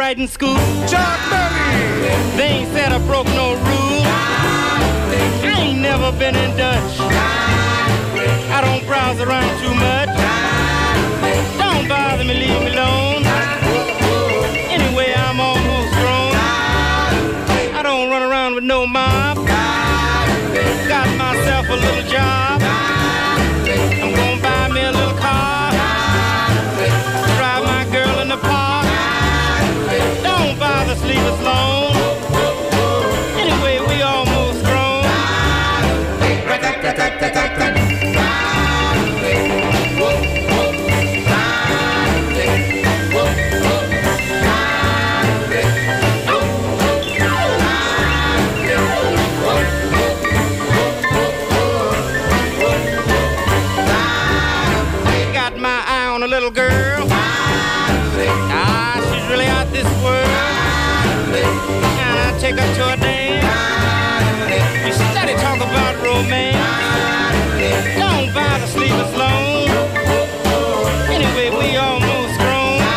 right in school. Chuck Berry! They ain't said I broke no rule. I ain't never been in Dutch. I don't browse around too much. Don't bother me, leave me alone. Anyway, I'm almost grown. I don't run around with no mob. Got myself a little job. I'm gonna buy me a little car. Drive my girl in the park. Don't bother, sleep us long. Anyway, we almost grown. Got my eye on a little girl. Ah, she's really out this world. And I take her to a dance. We study talk about romance. Don't bother, sleep us long. Anyway, we almost grown.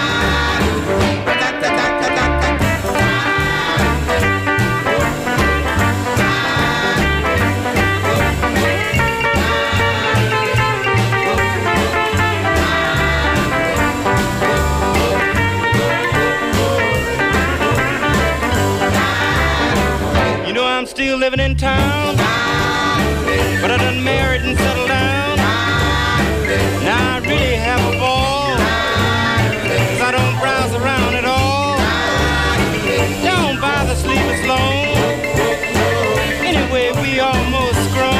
You know I'm still living in town, but I done married and settled down. Now I really have a ball, 'cause I don't browse around at all. Don't bother, sleep us long. Anyway, we almost grown.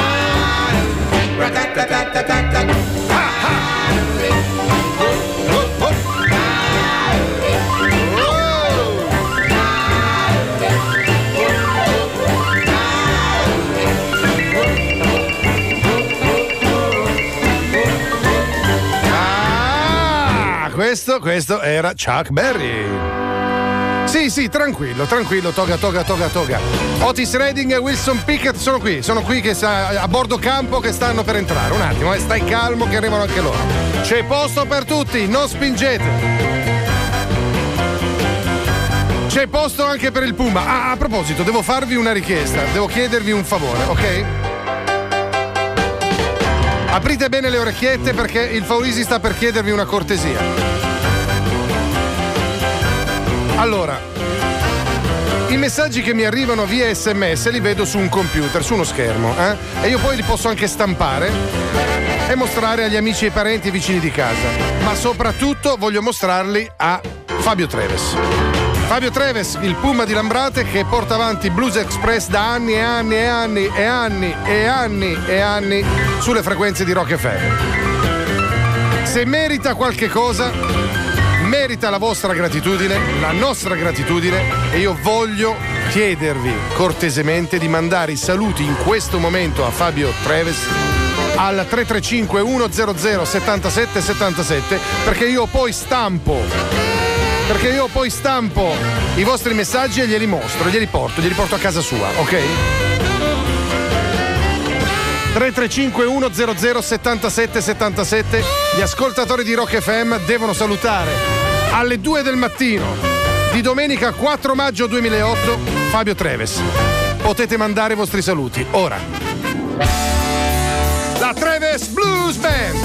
Questo era Chuck Berry. Sì, tranquillo, toga. Otis Redding e Wilson Pickett sono qui che a bordo campo che stanno per entrare. Un attimo, stai calmo che arrivano anche loro. C'è posto per tutti, non spingete. C'è posto anche per il Puma. A proposito, devo farvi una richiesta, devo chiedervi un favore, ok? Aprite bene le orecchiette perché il Faulisi sta per chiedervi una cortesia. Allora, i messaggi che mi arrivano via SMS li vedo su un computer, su uno schermo, e io poi li posso anche stampare e mostrare agli amici e ai parenti e vicini di casa. Ma soprattutto voglio mostrarli a Fabio Treves. Fabio Treves, il Puma di Lambrate che porta avanti Blues Express da anni e anni sulle frequenze di Rock FM. Se merita qualche cosa, merita la vostra gratitudine, la nostra gratitudine, e io voglio chiedervi cortesemente di mandare i saluti in questo momento a Fabio Treves al 335 100 77 77 perché io poi stampo i vostri messaggi e glieli mostro, glieli porto a casa sua, ok? 335 100 77 77. Gli ascoltatori di Rock FM devono salutare alle 2 del mattino di domenica 4 maggio 2008 Fabio Treves. Potete mandare i vostri saluti ora. La Treves Blues Band.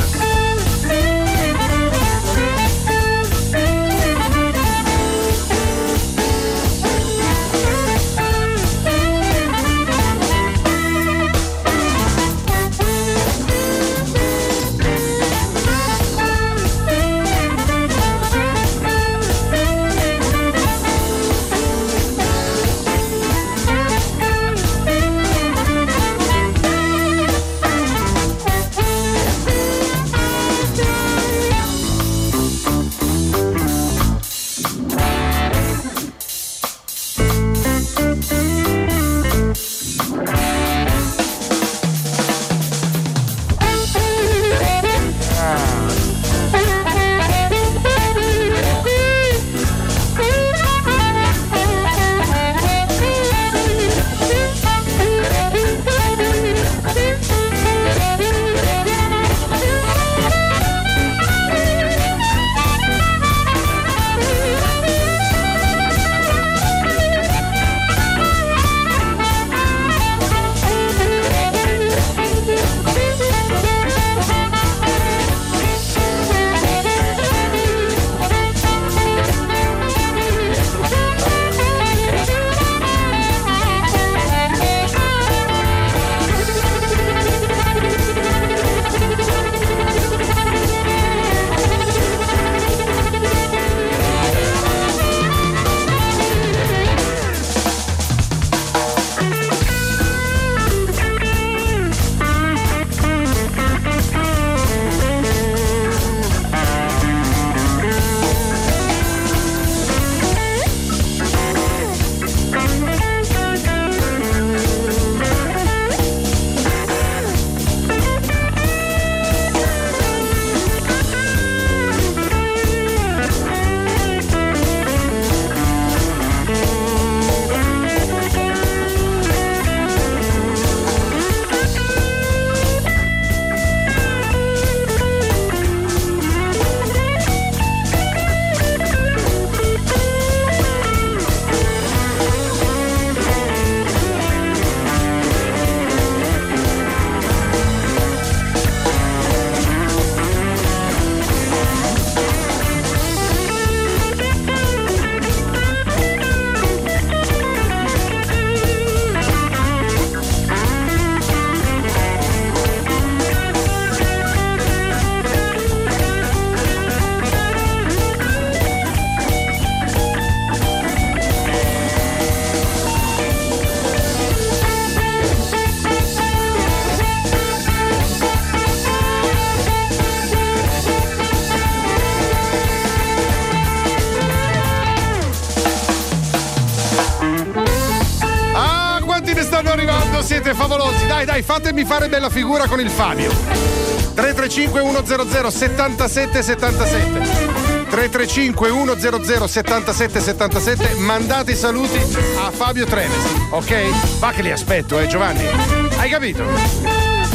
stanno arrivando, siete favolosi. Dai, fatemi fare bella figura con il Fabio. 335 100 77 77. 335 100 77 77. Mandate i saluti a Fabio Treves, ok? Va che li aspetto, Giovanni. Hai capito?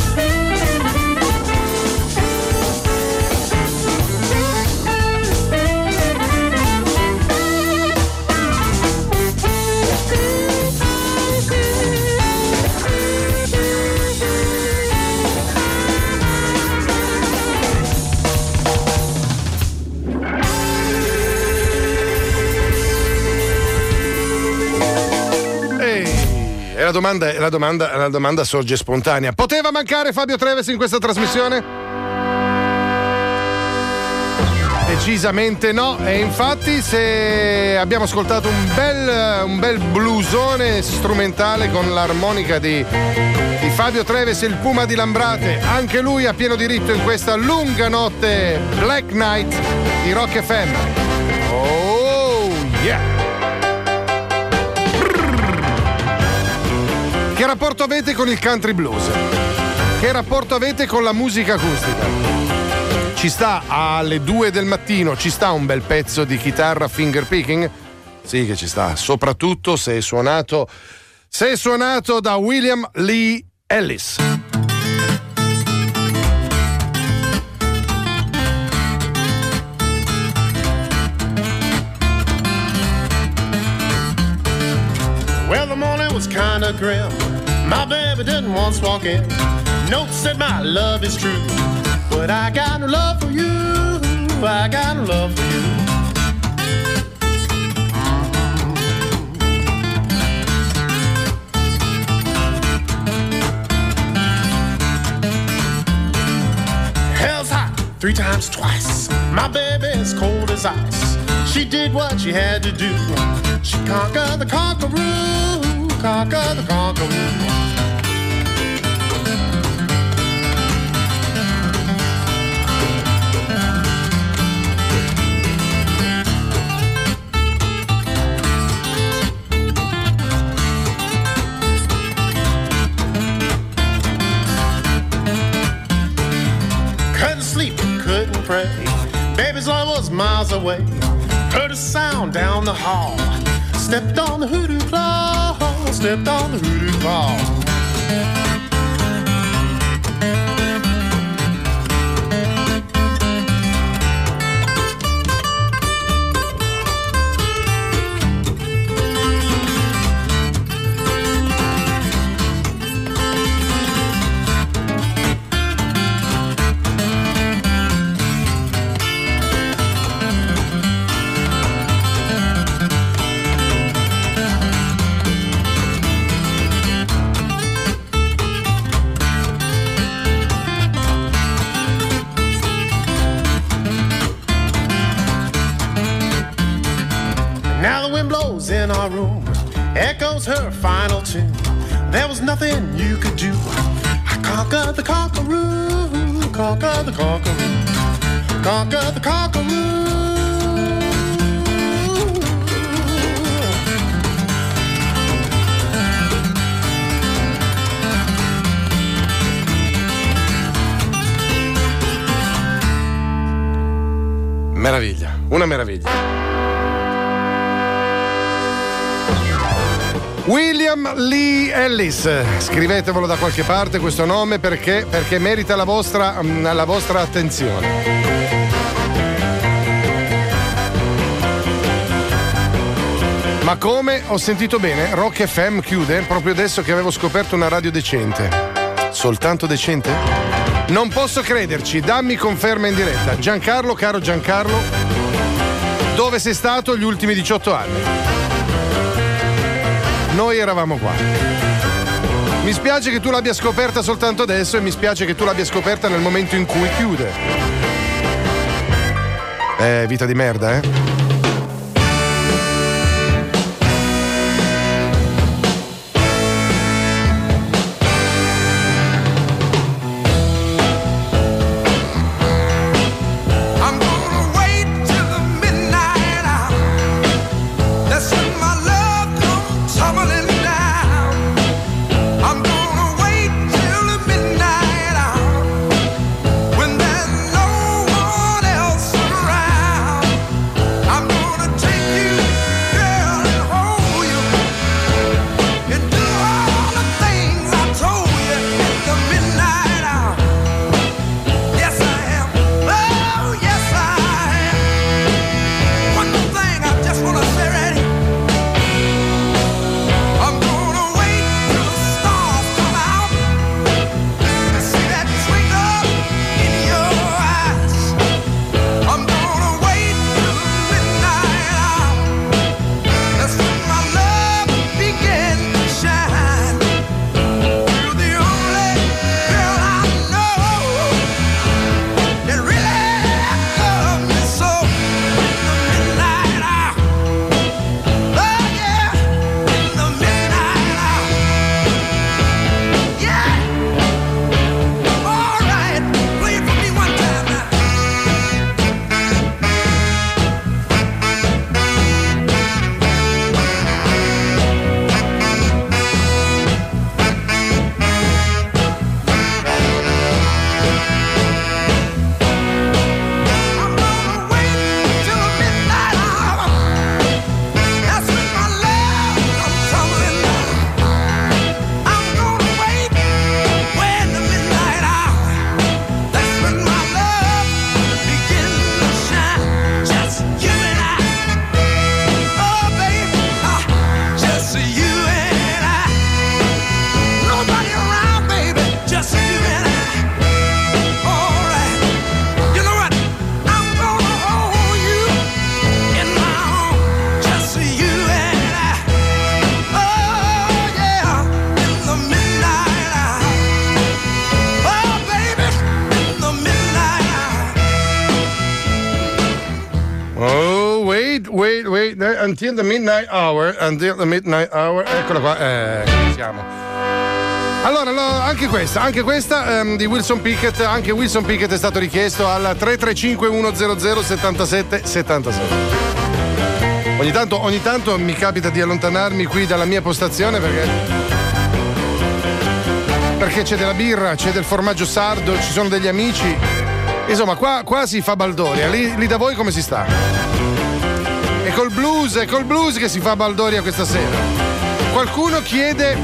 La domanda sorge spontanea. Poteva mancare Fabio Treves in questa trasmissione? Decisamente no. E infatti, se abbiamo ascoltato un bel blusone strumentale con l'armonica di Fabio Treves, il Puma di Lambrate, anche lui ha pieno diritto in questa lunga notte Black Night di Rock FM. Oh yeah. Che rapporto avete con il country blues? Che rapporto avete con la musica acustica? Ci sta alle 2 del mattino, ci sta un bel pezzo di chitarra finger picking? Sì che ci sta, soprattutto se è suonato da William Lee Ellis. Well, the morning was kinda grim. My baby didn't once walk in. Note said my love is true. But I got no love for you. I got no love for you. Hell's hot 3 times twice. My baby is cold as ice. She did what she had to do. She conquered the conqueror, conquer the conqueror. Couldn't sleep, couldn't pray. Baby's love was miles away. Heard a sound down the hall. Stepped on the hoodoo claw. Stepped on the hoodoo claw. In our room echoes her final tune. There was nothing you could do. I conquered the conqueror, conquered the conqueror, conquered the conqueror. Meraviglia, una meraviglia. William Lee Ellis, scrivetevelo da qualche parte questo nome perché merita la vostra attenzione. Ma come? Ho sentito bene? Rock FM chiude proprio adesso che avevo scoperto una radio decente. Soltanto decente? Non posso crederci, dammi conferma in diretta. Giancarlo, caro Giancarlo, dove sei stato gli ultimi 18 anni? Noi eravamo qua. Mi spiace che tu l'abbia scoperta soltanto adesso e mi spiace che tu l'abbia scoperta nel momento in cui chiude. Vita di merda, eh? Until the Midnight Hour. Eccola qua. Siamo. Allora, anche questa di Wilson Pickett. Anche Wilson Pickett è stato richiesto al 335 100 77 77. Ogni tanto mi capita di allontanarmi qui dalla mia postazione perché c'è della birra, c'è del formaggio sardo, ci sono degli amici. Insomma, qua si fa baldoria. Lì da voi come si sta? È col blues che si fa baldoria questa sera. Qualcuno chiede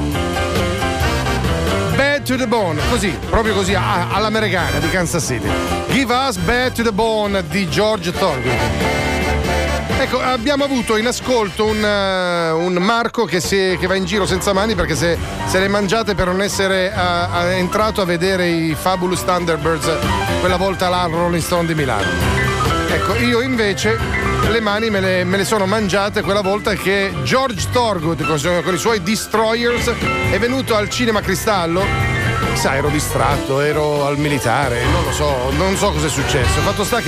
Bad to the Bone, così, proprio così, all'americana di Kansas City. Give us Bad to the Bone di George Thorogood. Ecco, abbiamo avuto in ascolto un Marco che va in giro senza mani perché se le mangiate per non essere entrato a vedere i Fabulous Thunderbirds quella volta là al Rolling Stone di Milano. Ecco, io invece le mani me le sono mangiate quella volta che George Thorogood con i suoi Destroyers è venuto al Cinema Cristallo. Sai, ero distratto, ero al militare, non so cosa è successo. Fatto sta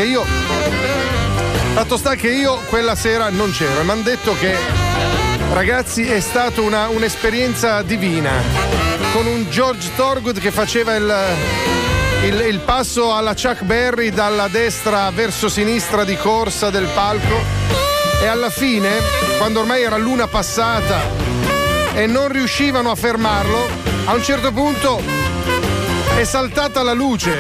che io quella sera non c'ero e mi hanno detto che, ragazzi, è stata un'esperienza divina, con un George Thorogood che faceva il passo alla Chuck Berry dalla destra verso sinistra di corsa del palco, e alla fine, quando ormai era l'una passata e non riuscivano a fermarlo, a un certo punto è saltata la luce,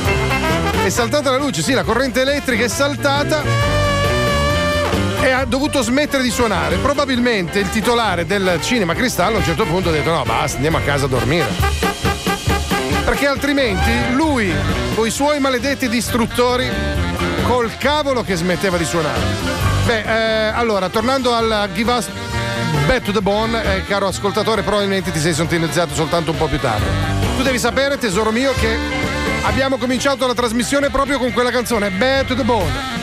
sì, la corrente elettrica è saltata e ha dovuto smettere di suonare. Probabilmente il titolare del Cinema Cristallo a un certo punto ha detto no, basta, andiamo a casa a dormire, perché altrimenti lui con i suoi maledetti distruttori col cavolo che smetteva di suonare. Allora, tornando al Give Us Back to the Bone, caro ascoltatore, probabilmente ti sei sintonizzato soltanto un po' più tardi. Tu devi sapere, tesoro mio, che abbiamo cominciato la trasmissione proprio con quella canzone, Back to the Bone.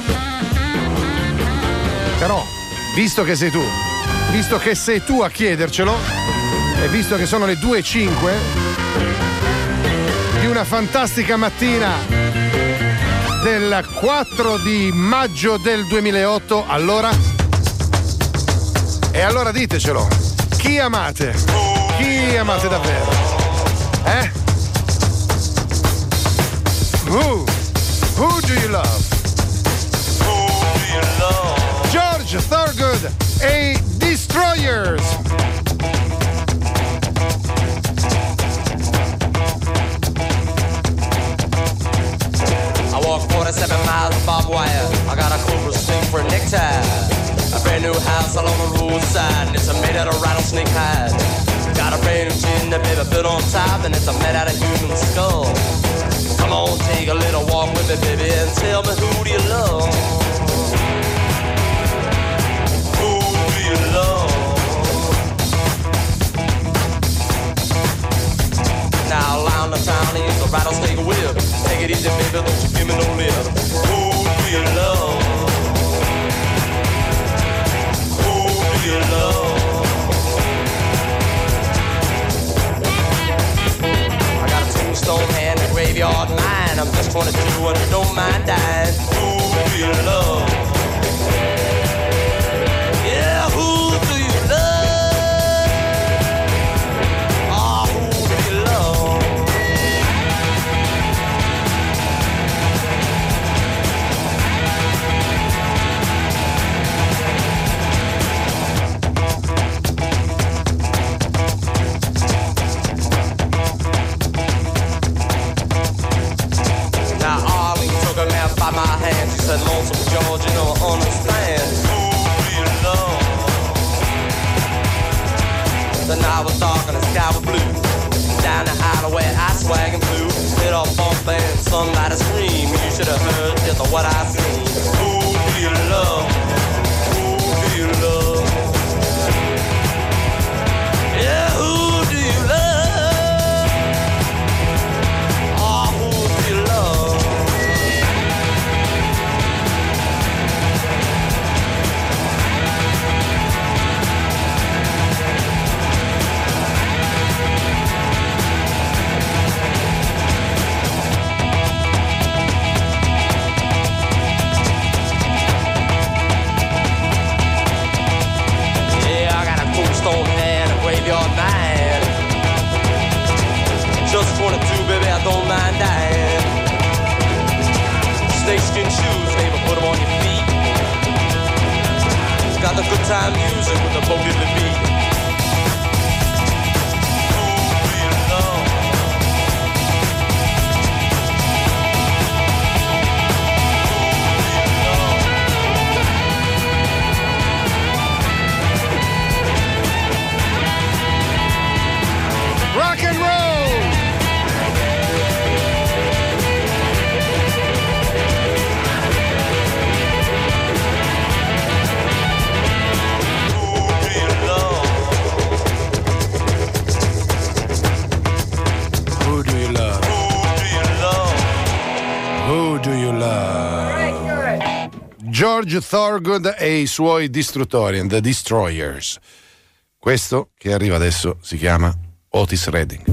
Però, visto che sei tu a chiedercelo, e visto che sono le 2:05 di una fantastica mattina del 4 di maggio del 2008, allora ditecelo, chi amate? Chi amate davvero? Who do you love? George Thorogood e Destroyers. I walk 47 miles of barbed wire. I got a cobra sting for a necktie. A brand new house along the roadside, and it's made out of rattlesnake hide. Got a brand new chimney, baby, built on top, and it's made out of human skull. Come on, take a little walk with me, baby, and tell me, who do you love? Now around the town, he used a rattlesnake whip. Take it easy, baby, don't you give me no lip. Who do you love? Who do you love? I got a tombstone hand, a graveyard mine. I'm just 22 and I don't mind dying. Who do you love? Yeah, who do you love? Oh, who do you love? Now Arlene took a nap by my hand. She said, Lonesome George, you don't understand. Who do you love? The night was dark and the sky was blue. Down the highway I swag and flew. Hit a bump and somebody scream. You should have heard just what I seen. Who do you love? Who do you love? Yeah, who do you love? Oh, who do you love? time music with the boogie the beat. Rock and roll! Who do you love? Who do you love? George Thorogood e i suoi distruttori, The Destroyers. Questo che arriva adesso si chiama Otis Redding.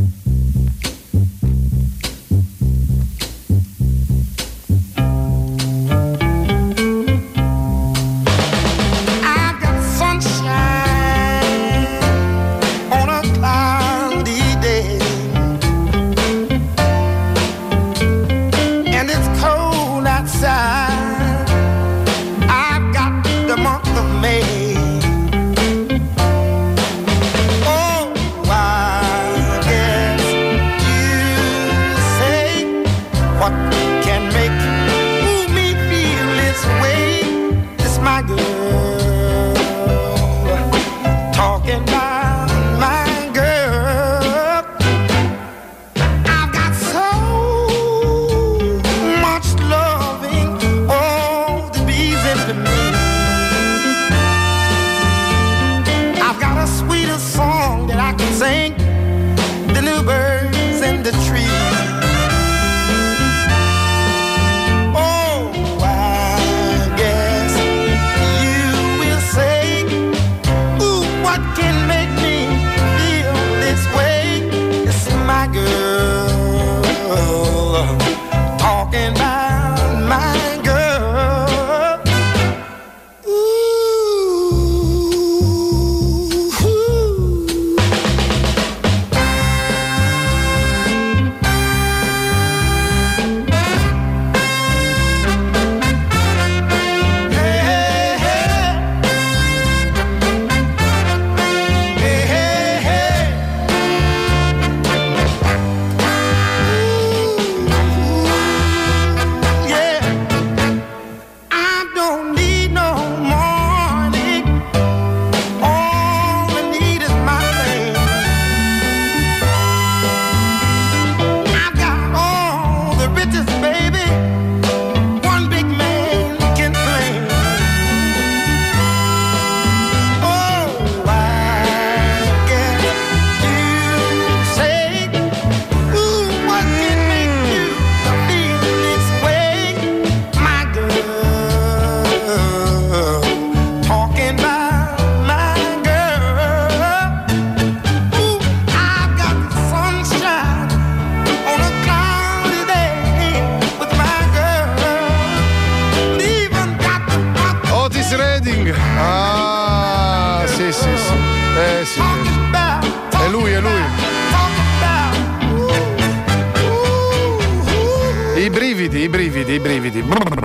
I brividi.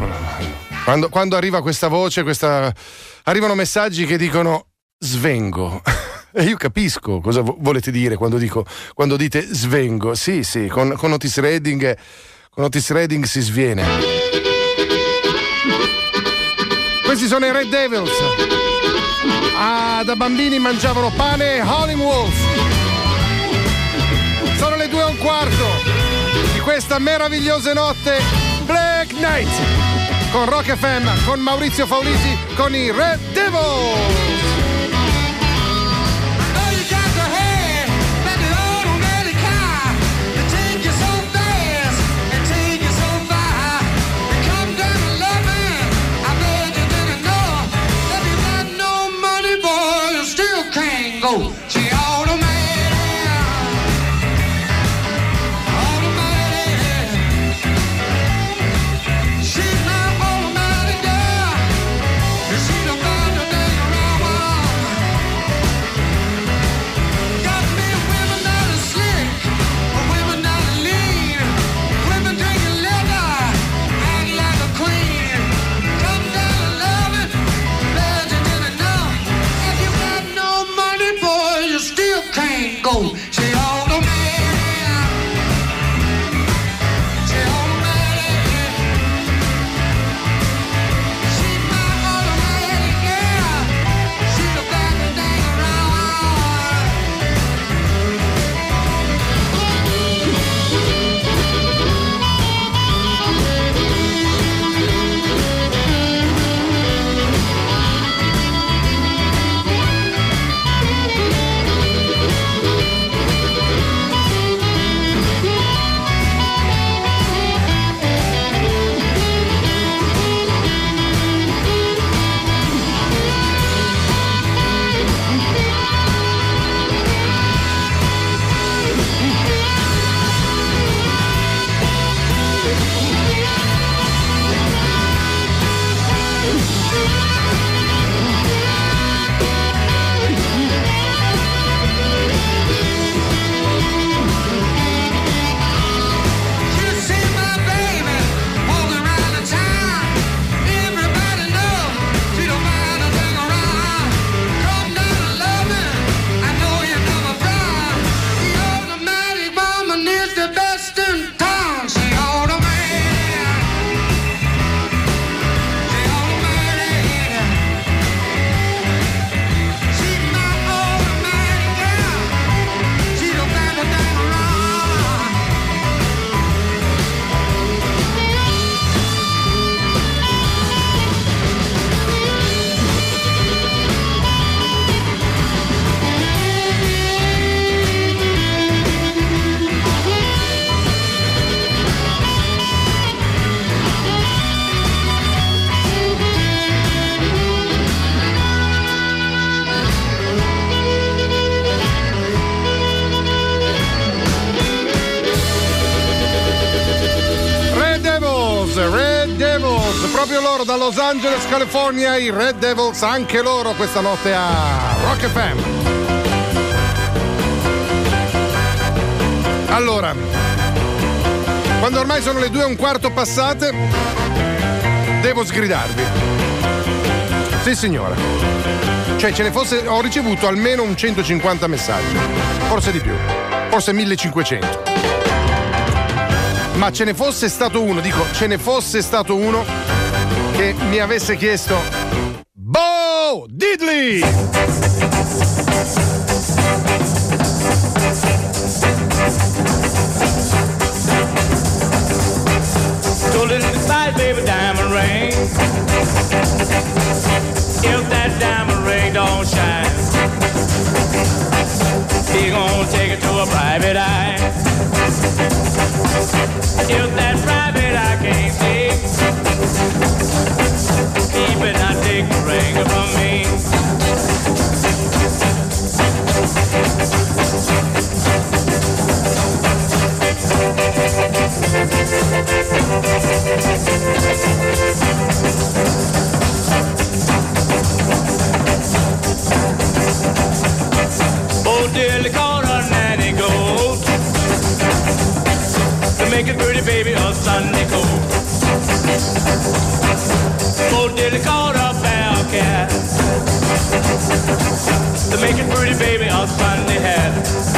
Quando arriva questa voce, arrivano messaggi che dicono svengo. E io capisco cosa volete dire quando dite svengo. Sì, con Otis Redding si sviene. Questi sono i Red Devils. Da bambini mangiavano pane e Howlin' Wolf. Sono le 2:15 di questa meravigliosa notte. Black Knight con Rock FM, con Maurizio Faulisi, con i Red Devils. Proprio loro da Los Angeles, California, i Red Devils, anche loro questa notte a Rock FM. Allora, quando ormai sono le 2:15 passate, devo sgridarvi. Sì signora. Cioè ce ne fosse, ho ricevuto almeno un 150 messaggi, forse di più, forse 1500. Ma ce ne fosse stato uno, dico, ce ne fosse stato uno che mi avesse chiesto Bo Diddley! So let's decide, baby, diamond ring. If that diamond ring don't shine, he gonna take it to a private eye. If that private eye can't see, he better not take the ring from me. Oh, dearly caught a nanny goat to make it pretty, baby, a Sunday coat. Oh, dearly caught a bell cat to make it pretty, baby, a Sunday hat.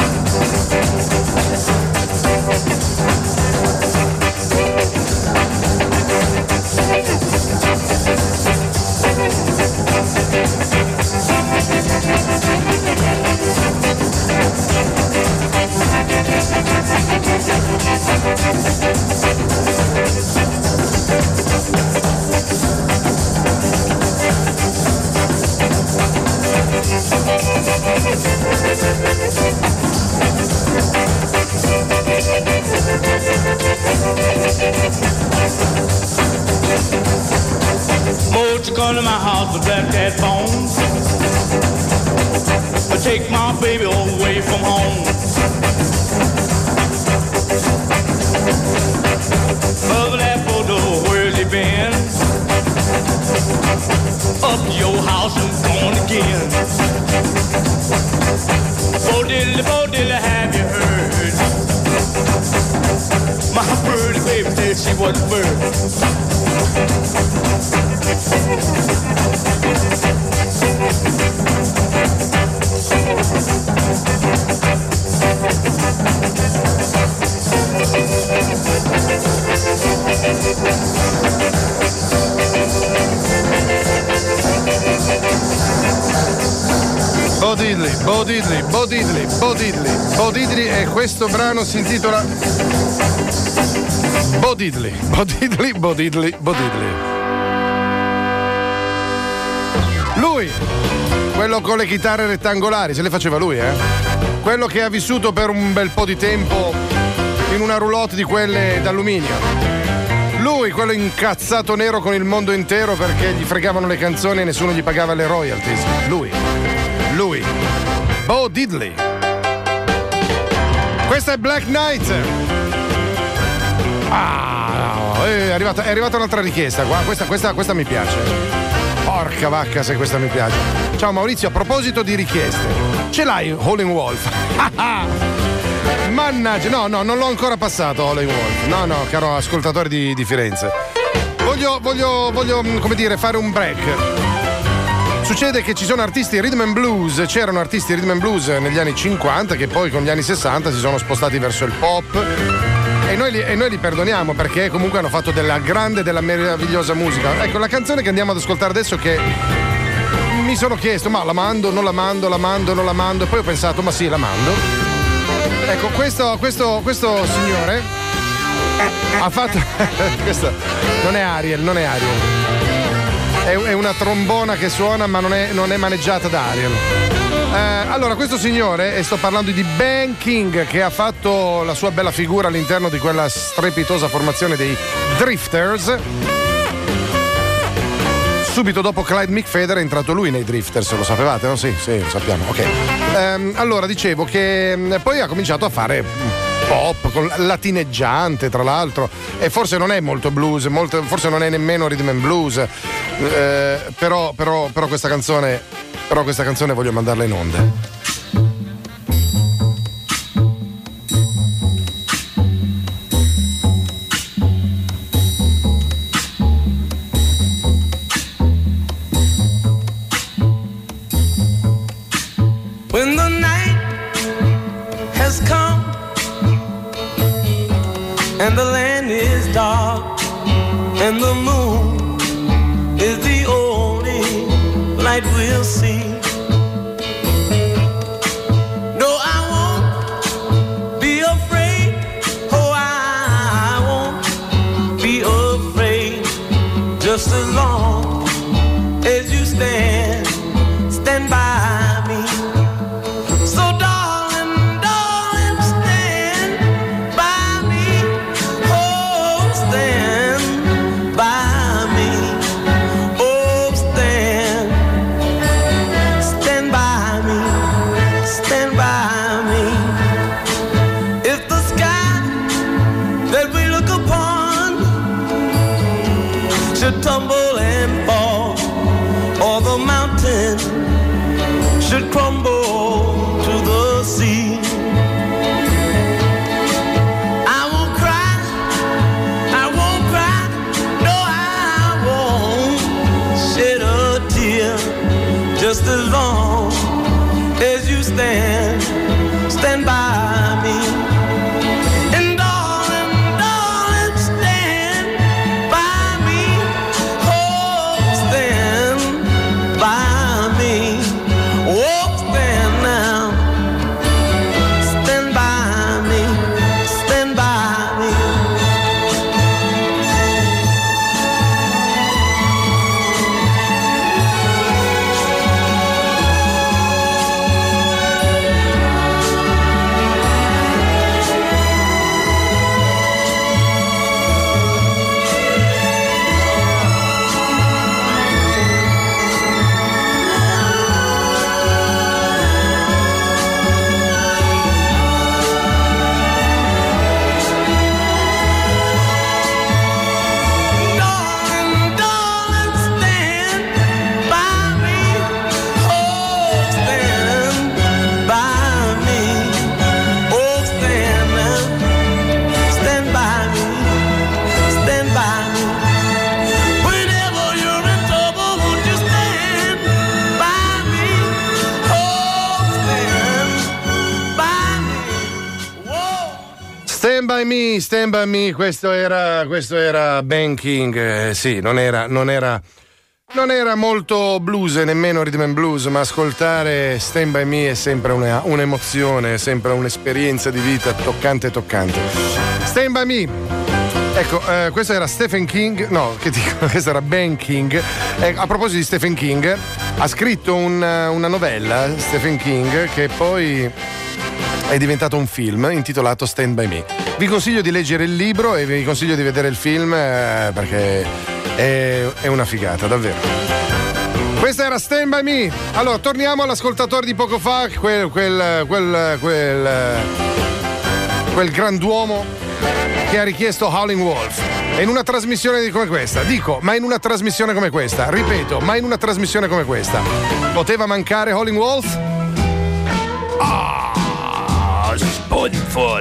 Won't you come to my house with black cat bones? Take my baby away from home. Mother that photo, where's he been? Up to your house and gone again. Bo diddly, have you heard? My pretty baby said she was a bird. Bo Diddley, Bo Diddley, Bo Diddley, Bo Diddley, e questo brano si intitola Bo Diddley, Bo Diddley, Bo Diddley, Bo Diddley. Lui, quello con le chitarre rettangolari, se le faceva lui, quello che ha vissuto per un bel po' di tempo in una roulotte di quelle d'alluminio. Lui, quello incazzato nero con il mondo intero perché gli fregavano le canzoni e nessuno gli pagava le royalties. Lui, Bo Diddley. Questa è Black Knight. È arrivata un'altra richiesta qua. Questa mi piace. Porca vacca se questa mi piace. Ciao Maurizio, a proposito di richieste, ce l'hai Howlin' Wolf? Mannaggia, no, non l'ho ancora passato Howlin' Wolf. No, caro ascoltatore di Firenze. Voglio, come dire, fare un break. Succede che ci sono artisti rhythm and blues, c'erano artisti rhythm and blues negli anni 50 che poi con gli anni 60 si sono spostati verso il pop e noi li perdoniamo perché comunque hanno fatto della grande, della meravigliosa musica. Ecco, la canzone che andiamo ad ascoltare adesso, che mi sono chiesto ma la mando, non la mando, e poi ho pensato ma sì, la mando. Ecco, questo signore ha fatto questo non è Ariel. È una trombona che suona ma non è maneggiata da Ariel. Allora, questo signore, e sto parlando di Ben King, che ha fatto la sua bella figura all'interno di quella strepitosa formazione dei Drifters. Subito dopo Clyde McPhader è entrato lui nei Drifters, lo sapevate, no? Sì, lo sappiamo, ok. Allora, dicevo che poi ha cominciato a fare pop, latineggiante tra l'altro, e forse non è molto blues, forse non è nemmeno rhythm and blues, però questa canzone voglio mandarla in onda. When the night has come and the land is dark and the moon is the only light we'll see. No, I won't be afraid. Oh, I won't be afraid. Just as long as you stand by me. So darling, stand by me. Oh, stand by me. Oh, stand by me. Stand by me. If the sky that we look upon should tumble and fall, or the mountain should crumble to the sea, I won't cry, no, I won't shed a tear, just as long as you stand by me. And darling, stand by me. Oh, stand by me. Oh, stand now. Stand by me. Stand by me. Stand by me, questo era Ben King, sì, non era Non era molto blues e nemmeno rhythm and blues, ma ascoltare Stand By Me è sempre un'emozione, è sempre un'esperienza di vita toccante. Stand By Me. Ecco, questo era Stephen King, no, che dico, questo era Ben King. A proposito di Stephen King, ha scritto una novella, Stephen King, che poi è diventato un film intitolato Stand By Me. Vi consiglio di leggere il libro e vi consiglio di vedere il film perché è una figata, davvero. Questa era Stand By Me. Allora, torniamo all'ascoltatore di poco fa, quel granduomo che ha richiesto Howling Wolf. E in una trasmissione come questa, ma in una trasmissione come questa, ripeto, ma in una trasmissione come questa, poteva mancare Howling Wolf? Spoonful.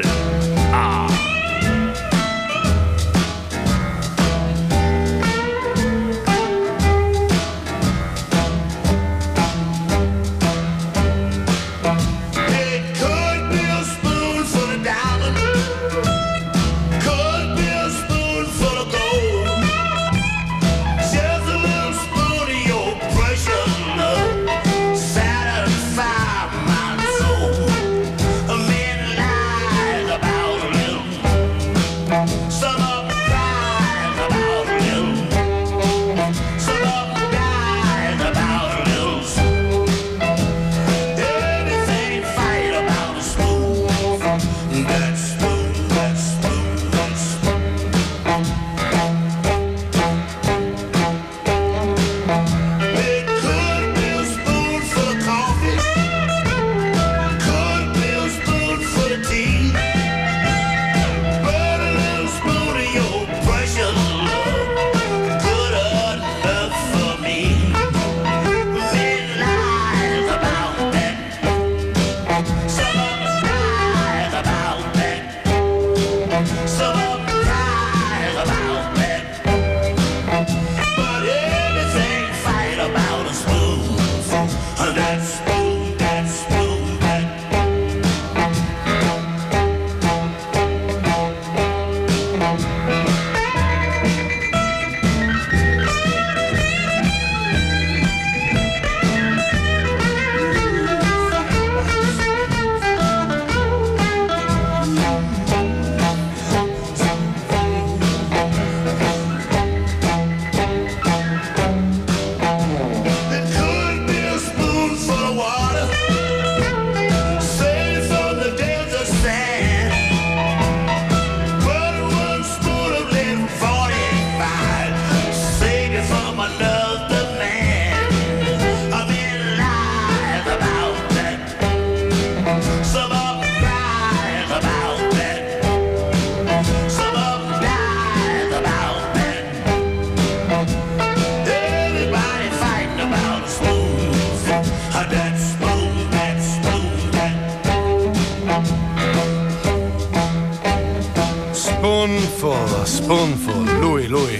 Spoonful, lui.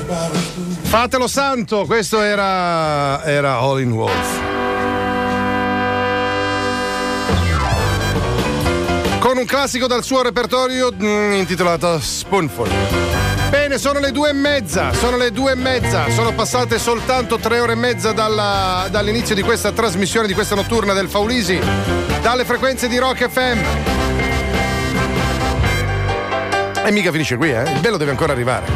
Fatelo santo, questo era Howling Wolf. Con un classico dal suo repertorio intitolato Spoonful. Bene, sono le 2:30, sono passate soltanto 3 ore e mezza dall'inizio di questa trasmissione, di questa notturna del Faulisi, dalle frequenze di Rock FM. E mica finisce qui, il bello deve ancora arrivare.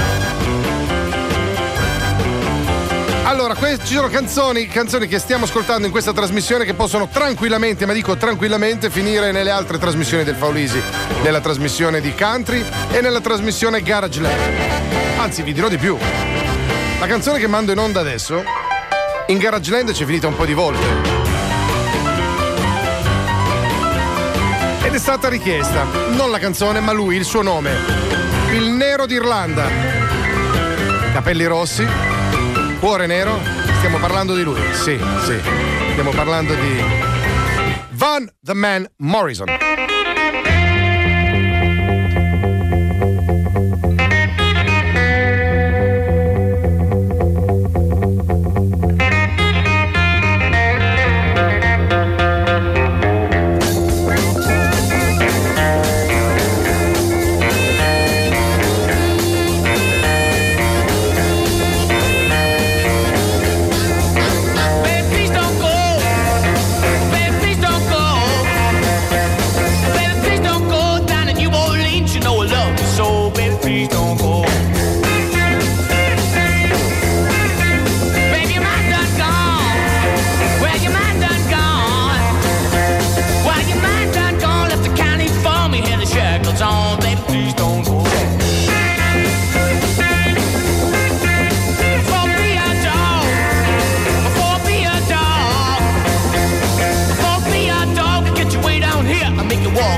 Allora, ci sono canzoni che stiamo ascoltando in questa trasmissione che possono tranquillamente, ma dico tranquillamente, finire nelle altre trasmissioni del Faulisi, nella trasmissione di country e nella trasmissione Garageland. Anzi, vi dirò di più. La canzone che mando in onda adesso, in Garageland c'è finita un po' di volte. Ed è stata richiesta, non la canzone, ma lui, il suo nome. Il Nero d'Irlanda. Capelli rossi, cuore nero, stiamo parlando di lui. Sì, stiamo parlando di Van the Man Morrison.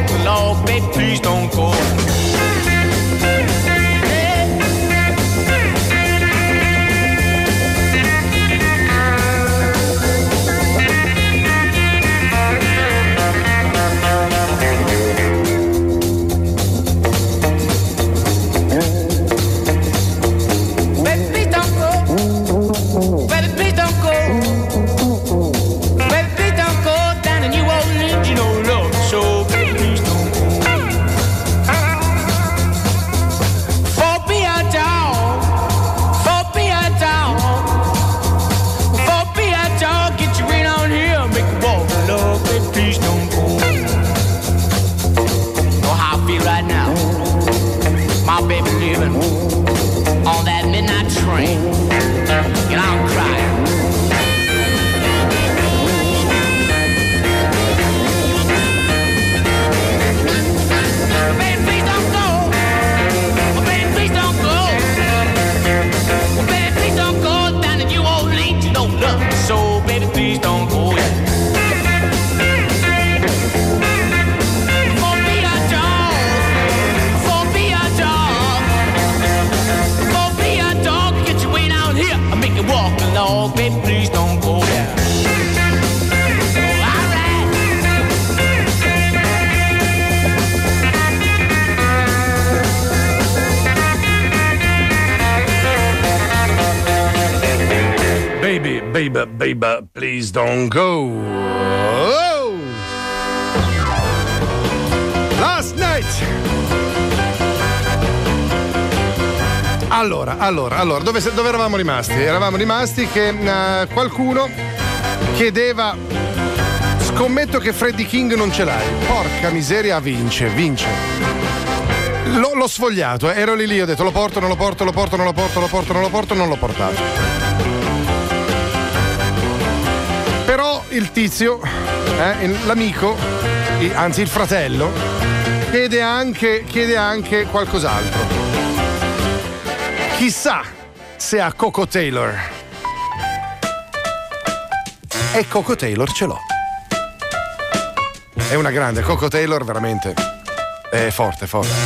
walk along, baby, please don't go. On that midnight train, and I'm crying. Baby, please don't go. Baby, please don't go. Baby, please don't go down to New Orleans. You don't love me, so baby, please don't go. Walk along, baby, please don't go there. All right. Baby, please don't go. Oh! Last night. Allora, dove eravamo rimasti? Eravamo rimasti che qualcuno chiedeva: scommetto che Freddie King non ce l'hai. Porca miseria, vince. L'ho sfogliato, ero lì, ho detto lo porto, non l'ho portato. Però il tizio, l'amico, anzi il fratello, chiede anche qualcos'altro. Chissà se a Coco Taylor. E Coco Taylor ce l'ho. È una grande, Coco Taylor veramente è forte.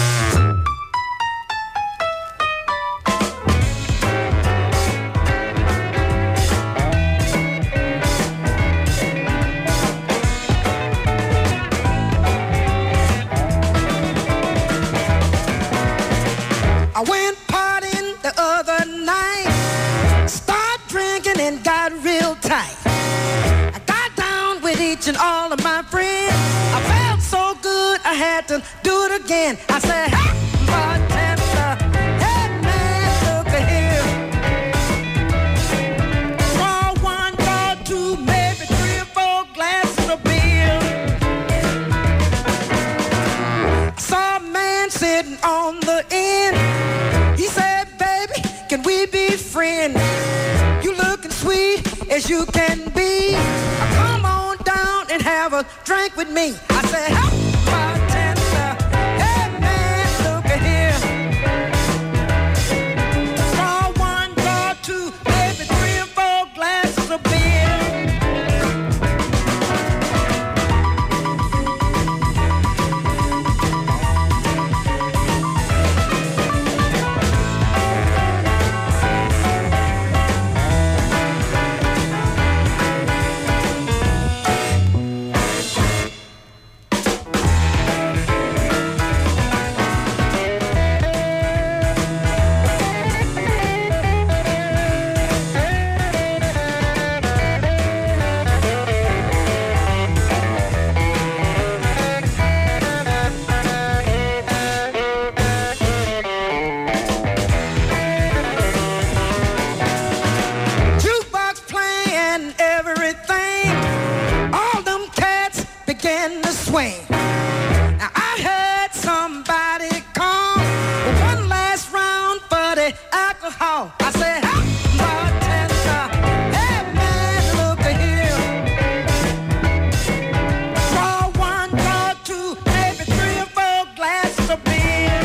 And all of my friends, I felt so good I had to do it again. I said, hey, bartender, hey man, look here. Draw one, draw two, maybe 3 or 4 glasses of beer. I saw a man sitting on the end. He said, baby, can we be friends? You looking sweet as you can be. Come on down and have a drink with me. I said, hey, bartender, hey man, look here. Draw one, draw two, maybe 3 or 4 glasses of beer. Now I heard somebody call one last round for the alcohol. I said, hey, bartender, hey man, look here. Draw one, draw two, maybe 3 or 4 glasses of beer.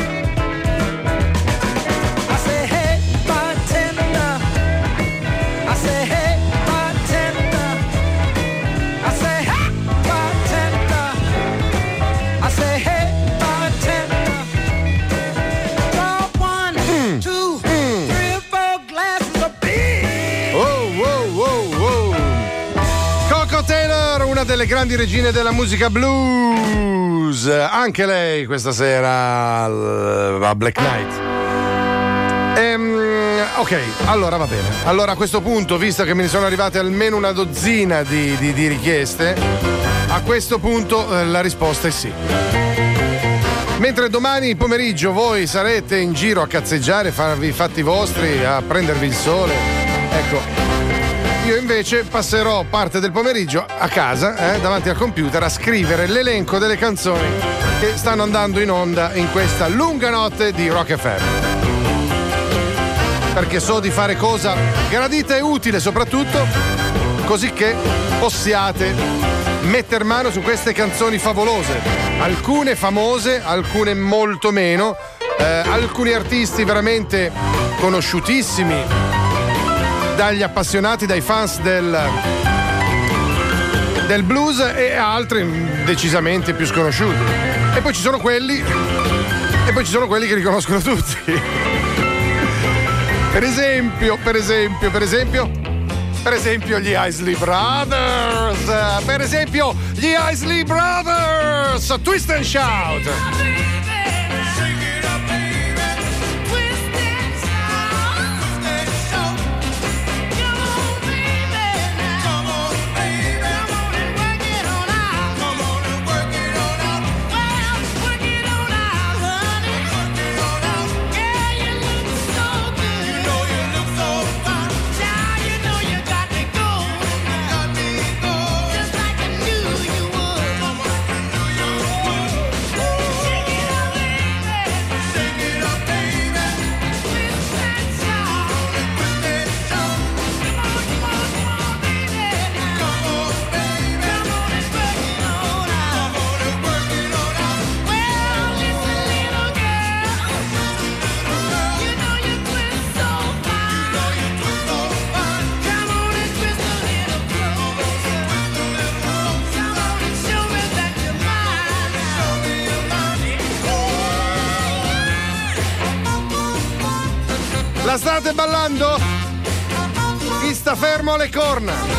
I said, hey, bartender. I said, hey, bartender. I said, hey, bartender. I say, hey. una delle grandi regine della musica blues, anche lei questa sera a Black Knight. Ok, allora va bene. Allora a questo punto, visto che me ne sono arrivate almeno una dozzina di richieste, a questo punto la risposta è sì. Mentre domani pomeriggio voi sarete in giro a cazzeggiare, farvi i fatti vostri, a prendervi il sole, ecco, io invece passerò parte del pomeriggio a casa, davanti al computer, a scrivere l'elenco delle canzoni che stanno andando in onda in questa lunga notte di Rock FM. Perché so di fare cosa gradita e utile, soprattutto così che possiate metter mano su queste canzoni favolose, alcune famose, alcune molto meno, alcuni artisti veramente conosciutissimi dagli appassionati, dai fans del blues, e altri decisamente più sconosciuti. E poi ci sono quelli che riconoscono tutti. Per esempio gli Isley Brothers, Twist and Shout. La state ballando? Chi sta fermo alle corna?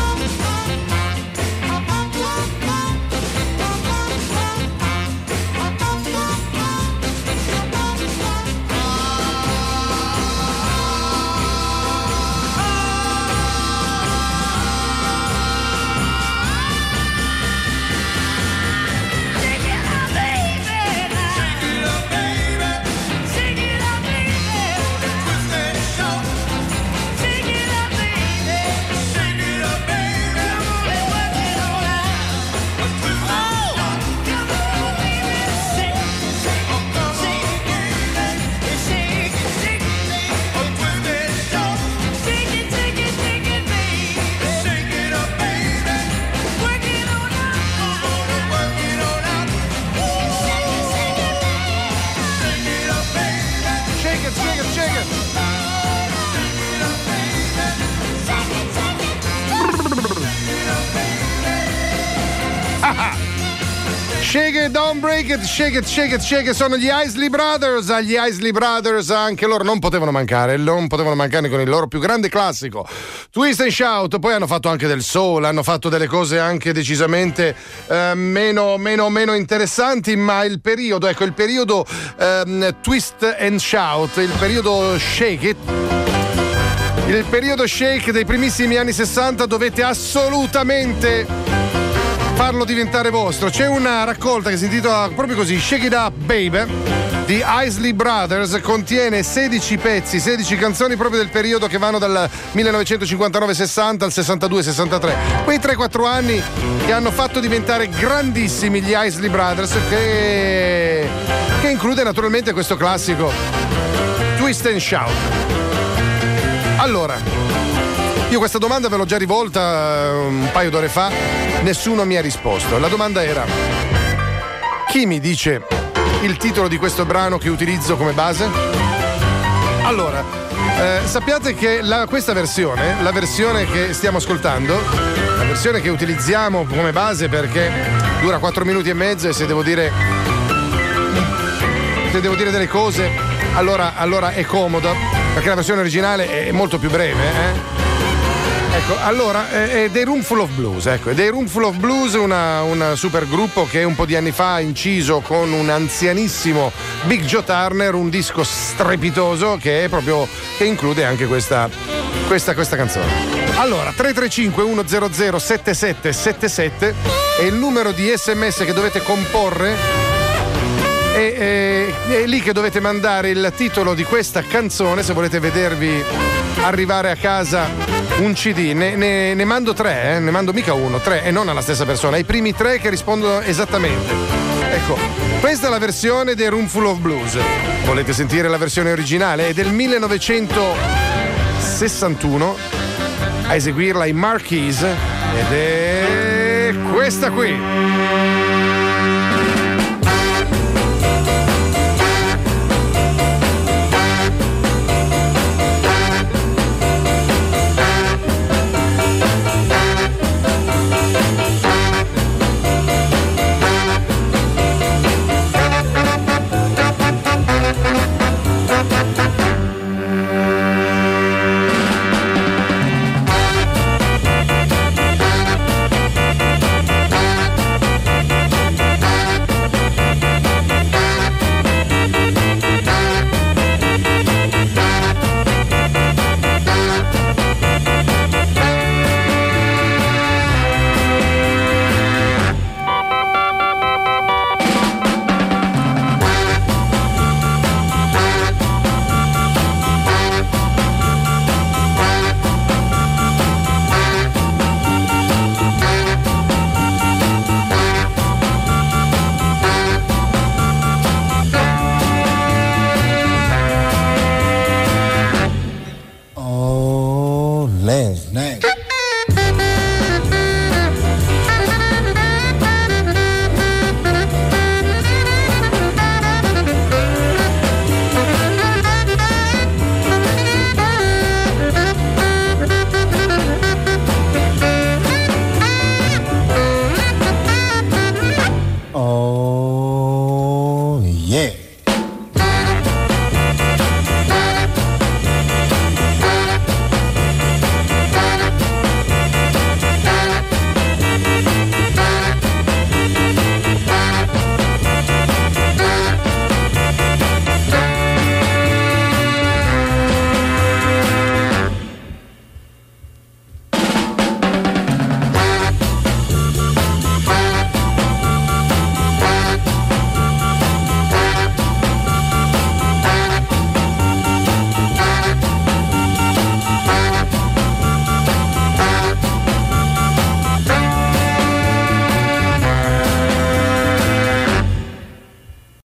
Shake it, don't break it, shake it, shake it, shake it. Sono gli Isley Brothers. Agli Isley Brothers anche loro non potevano mancare con il loro più grande classico, Twist and Shout. Poi hanno fatto anche del soul, hanno fatto delle cose anche decisamente meno interessanti, ma il periodo Twist and Shout, il periodo Shake It, il periodo shake dei primissimi anni 60 dovete assolutamente farlo diventare vostro. C'è una raccolta che si intitola proprio così, Shake It Up Baby, di Isley Brothers, contiene 16 pezzi, 16 canzoni proprio del periodo che vanno dal 1959-60 al 62-63, quei 3-4 anni che hanno fatto diventare grandissimi gli Isley Brothers, che include naturalmente questo classico Twist and Shout. Allora, io questa domanda ve l'ho già rivolta un paio d'ore fa, nessuno mi ha risposto. La domanda era: chi mi dice il titolo di questo brano che utilizzo come base? Allora, sappiate che questa versione, la versione che stiamo ascoltando, la versione che utilizziamo come base perché dura 4 minuti e mezzo, e se devo dire delle cose, allora è comoda, perché la versione originale è molto più breve, È Ecco, allora, è dei Roomful of Blues, ecco, è dei Roomful of Blues, un super gruppo che un po' di anni fa ha inciso con un anzianissimo Big Joe Turner, un disco strepitoso che include anche questa canzone. Allora, 335 100 7777 è il numero di SMS che dovete comporre. È lì che dovete mandare il titolo di questa canzone se volete vedervi arrivare a casa un CD. Ne mando 3, ne mando mica 1, 3 e non alla stessa persona, ai primi 3 che rispondono esattamente. Ecco, questa è la versione dei Roomful of Blues. Volete sentire la versione originale? È del 1961, a eseguirla i Marquis, ed è questa qui.